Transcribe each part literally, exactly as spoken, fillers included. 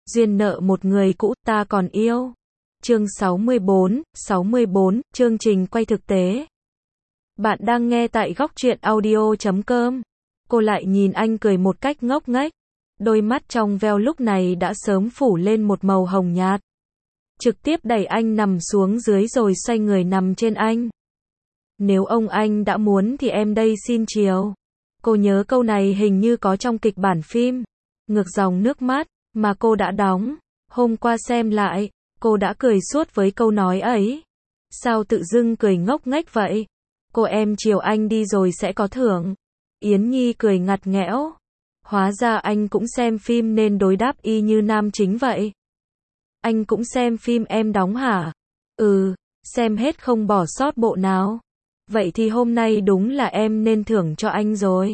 Duyên nợ một người cũ, ta còn yêu. Chương sáu mươi bốn, sáu mươi bốn, chương trình quay thực tế. Bạn đang nghe tại góc truyện audio chấm com. Cô lại nhìn anh cười một cách ngốc nghếch. Đôi mắt trong veo lúc này đã sớm phủ lên một màu hồng nhạt. Trực tiếp đẩy anh nằm xuống dưới rồi xoay người nằm trên anh. Nếu ông anh đã muốn thì em đây xin chiều. Cô nhớ câu này hình như có trong kịch bản phim Ngược dòng nước mắt mà cô đã đóng. Hôm qua xem lại, cô đã cười suốt với câu nói ấy. Sao tự dưng cười ngốc nghếch vậy? Cô em chiều anh đi rồi sẽ có thưởng. Yến Nhi cười ngặt nghẽo. Hóa ra anh cũng xem phim nên đối đáp y như nam chính vậy. Anh cũng xem phim em đóng hả? Ừ, xem hết không bỏ sót bộ nào. Vậy thì hôm nay đúng là em nên thưởng cho anh rồi.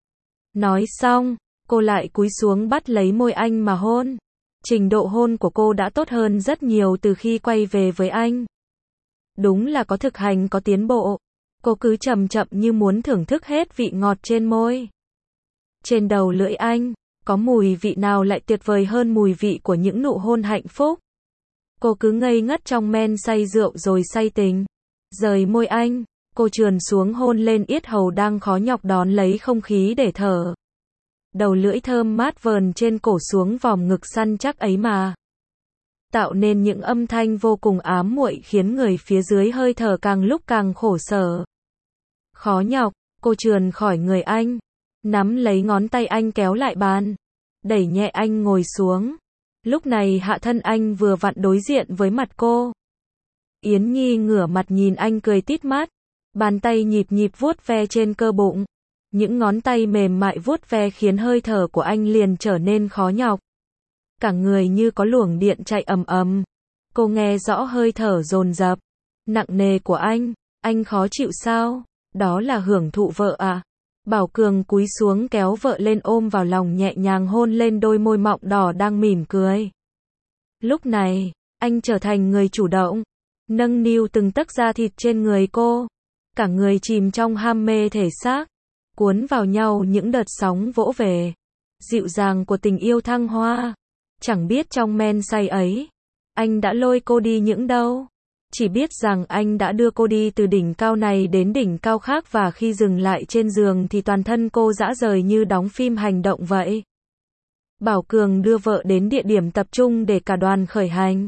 Nói xong, cô lại cúi xuống bắt lấy môi anh mà hôn. Trình độ hôn của cô đã tốt hơn rất nhiều từ khi quay về với anh. Đúng là có thực hành có tiến bộ. Cô cứ chậm chậm như muốn thưởng thức hết vị ngọt trên môi. Trên đầu lưỡi anh, có mùi vị nào lại tuyệt vời hơn mùi vị của những nụ hôn hạnh phúc. Cô cứ ngây ngất trong men say rượu rồi say tình. Rời môi anh, cô trườn xuống hôn lên yết hầu đang khó nhọc đón lấy không khí để thở. Đầu lưỡi thơm mát vờn trên cổ xuống vòng ngực săn chắc ấy mà. Tạo nên những âm thanh vô cùng ám muội khiến người phía dưới hơi thở càng lúc càng khổ sở. Khó nhọc, cô trườn khỏi người anh. Nắm lấy ngón tay anh kéo lại bàn. Đẩy nhẹ anh ngồi xuống. Lúc này hạ thân anh vừa vặn đối diện với mặt cô. Yến Nhi ngửa mặt nhìn anh cười tít mắt. Bàn tay nhịp nhịp vuốt ve trên cơ bụng. Những ngón tay mềm mại vuốt ve khiến hơi thở của anh liền trở nên khó nhọc. Cả người như có luồng điện chạy ầm ầm. Cô nghe rõ hơi thở dồn dập, nặng nề của anh. Anh khó chịu sao? Đó là hưởng thụ vợ à? Bảo Cường cúi xuống kéo vợ lên ôm vào lòng nhẹ nhàng hôn lên đôi môi mọng đỏ đang mỉm cười. Lúc này, anh trở thành người chủ động, nâng niu từng tấc da thịt trên người cô. Cả người chìm trong ham mê thể xác, cuốn vào nhau những đợt sóng vỗ về. Dịu dàng của tình yêu thăng hoa. Chẳng biết trong men say ấy, anh đã lôi cô đi những đâu. Chỉ biết rằng anh đã đưa cô đi từ đỉnh cao này đến đỉnh cao khác và khi dừng lại trên giường thì toàn thân cô rã rời như đóng phim hành động vậy. Bảo Cường đưa vợ đến địa điểm tập trung để cả đoàn khởi hành.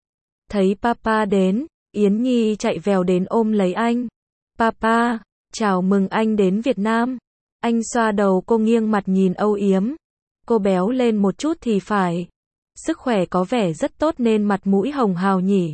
Thấy Papa đến, Yến Nhi chạy vèo đến ôm lấy anh. Papa, chào mừng anh đến Việt Nam. Anh xoa đầu cô nghiêng mặt nhìn âu yếm. Cô béo lên một chút thì phải. Sức khỏe có vẻ rất tốt nên mặt mũi hồng hào nhỉ.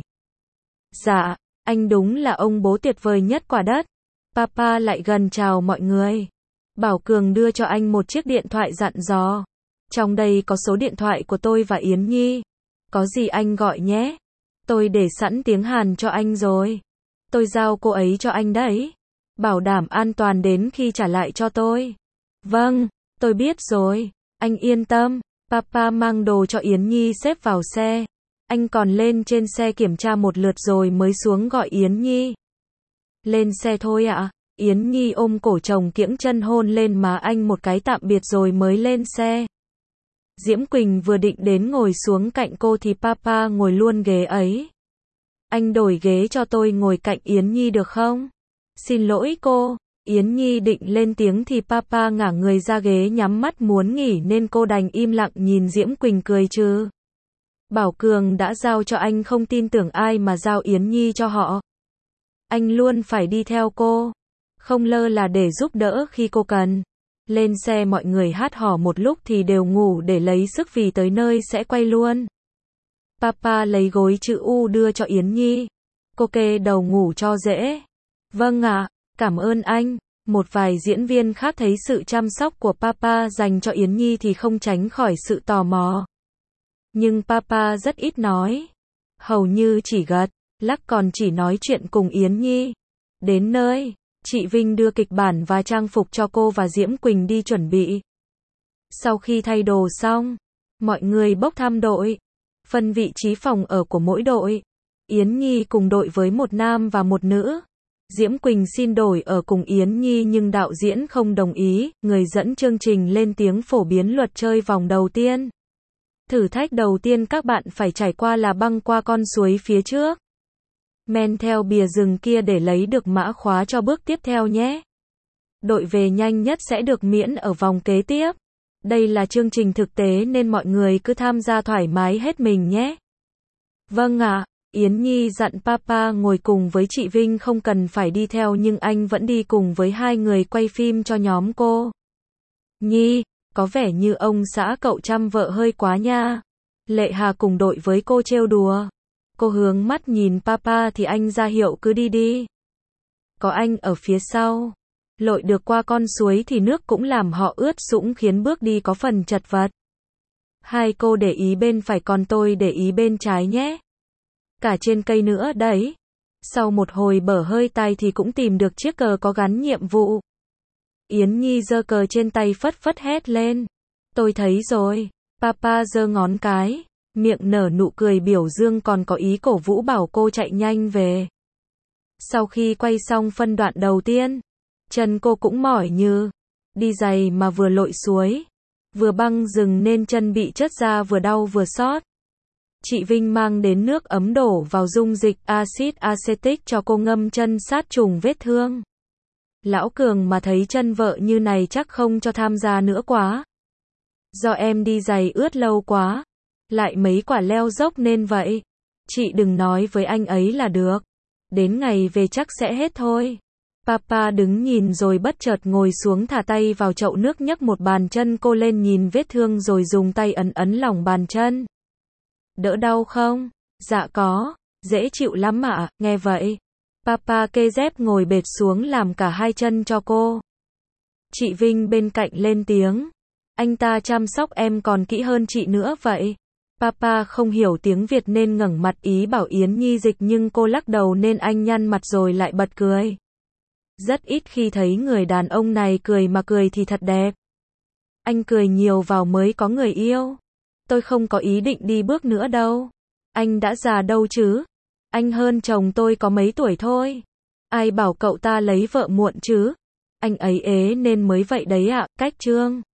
Dạ, anh đúng là ông bố tuyệt vời nhất quả đất. Papa lại gần chào mọi người. Bảo Cường đưa cho anh một chiếc điện thoại dặn dò. Trong đây có số điện thoại của tôi và Yến Nhi. Có gì anh gọi nhé. Tôi để sẵn tiếng Hàn cho anh rồi. Tôi giao cô ấy cho anh đấy. Bảo đảm an toàn đến khi trả lại cho tôi. Vâng, tôi biết rồi. Anh yên tâm. Papa mang đồ cho Yến Nhi xếp vào xe. Anh còn lên trên xe kiểm tra một lượt rồi mới xuống gọi Yến Nhi. Lên xe thôi ạ. À? Yến Nhi ôm cổ chồng kiễng chân hôn lên má anh một cái tạm biệt rồi mới lên xe. Diễm Quỳnh vừa định đến ngồi xuống cạnh cô thì Papa ngồi luôn ghế ấy. Anh đổi ghế cho tôi ngồi cạnh Yến Nhi được không? Xin lỗi cô. Yến Nhi định lên tiếng thì Papa ngả người ra ghế nhắm mắt muốn nghỉ nên cô đành im lặng nhìn Diễm Quỳnh cười trừ. Bảo Cường đã giao cho anh không tin tưởng ai mà giao Yến Nhi cho họ. Anh luôn phải đi theo cô. Không lơ là để giúp đỡ khi cô cần. Lên xe mọi người hát hò một lúc thì đều ngủ để lấy sức vì tới nơi sẽ quay luôn. Papa lấy gối chữ U đưa cho Yến Nhi. Cô kê đầu ngủ cho dễ. Vâng ạ, cảm ơn anh. Một vài diễn viên khác thấy sự chăm sóc của Papa dành cho Yến Nhi thì không tránh khỏi sự tò mò. Nhưng Papa rất ít nói. Hầu như chỉ gật, lắc còn chỉ nói chuyện cùng Yến Nhi. Đến nơi, chị Vinh đưa kịch bản và trang phục cho cô và Diễm Quỳnh đi chuẩn bị. Sau khi thay đồ xong, mọi người bốc thăm đội. Phân vị trí phòng ở của mỗi đội. Yến Nhi cùng đội với một nam và một nữ. Diễm Quỳnh xin đổi ở cùng Yến Nhi nhưng đạo diễn không đồng ý. Người dẫn chương trình lên tiếng phổ biến luật chơi vòng đầu tiên. Thử thách đầu tiên các bạn phải trải qua là băng qua con suối phía trước. Men theo bìa rừng kia để lấy được mã khóa cho bước tiếp theo nhé. Đội về nhanh nhất sẽ được miễn ở vòng kế tiếp. Đây là chương trình thực tế nên mọi người cứ tham gia thoải mái hết mình nhé. Vâng ạ, Yến Nhi dặn Papa ngồi cùng với chị Vinh không cần phải đi theo nhưng anh vẫn đi cùng với hai người quay phim cho nhóm cô. Nhi, có vẻ như ông xã cậu chăm vợ hơi quá nha. Lệ Hà cùng đội với cô trêu đùa. Cô hướng mắt nhìn Papa thì anh ra hiệu cứ đi đi. Có anh ở phía sau. Lội được qua con suối thì nước cũng làm họ ướt sũng khiến bước đi có phần chật vật. Hai cô để ý bên phải còn tôi để ý bên trái nhé. Cả trên cây nữa đấy. Sau một hồi bở hơi tai thì cũng tìm được chiếc cờ có gắn nhiệm vụ. Yến Nhi giơ cờ trên tay phất phất hét lên. Tôi thấy rồi. Papa giơ ngón cái, miệng nở nụ cười biểu dương còn có ý cổ vũ bảo cô chạy nhanh về. Sau khi quay xong phân đoạn đầu tiên, chân cô cũng mỏi như đi giày mà vừa lội suối, vừa băng rừng nên chân bị trớt ra vừa đau vừa xót. Chị Vinh mang đến nước ấm đổ vào dung dịch axit acetic cho cô ngâm chân sát trùng vết thương. Lão Cường mà thấy chân vợ như này chắc không cho tham gia nữa quá. Do em đi giày ướt lâu quá, lại mấy quả leo dốc nên vậy. Chị đừng nói với anh ấy là được. Đến ngày về chắc sẽ hết thôi. Papa đứng nhìn rồi bất chợt ngồi xuống thả tay vào chậu nước nhấc một bàn chân cô lên nhìn vết thương rồi dùng tay ấn ấn lòng bàn chân. Đỡ đau không? Dạ có, dễ chịu lắm ạ, nghe vậy. Papa kê dép ngồi bệt xuống làm cả hai chân cho cô. Chị Vinh bên cạnh lên tiếng. Anh ta chăm sóc em còn kỹ hơn chị nữa vậy. Papa không hiểu tiếng Việt nên ngẩng mặt ý bảo Yến Nhi dịch nhưng cô lắc đầu nên anh nhăn mặt rồi lại bật cười. Rất ít khi thấy người đàn ông này cười mà cười thì thật đẹp. Anh cười nhiều vào mới có người yêu. Tôi không có ý định đi bước nữa đâu. Anh đã già đâu chứ. Anh hơn chồng tôi có mấy tuổi thôi. Ai bảo cậu ta lấy vợ muộn chứ. Anh ấy ế nên mới vậy đấy ạ, cách trương.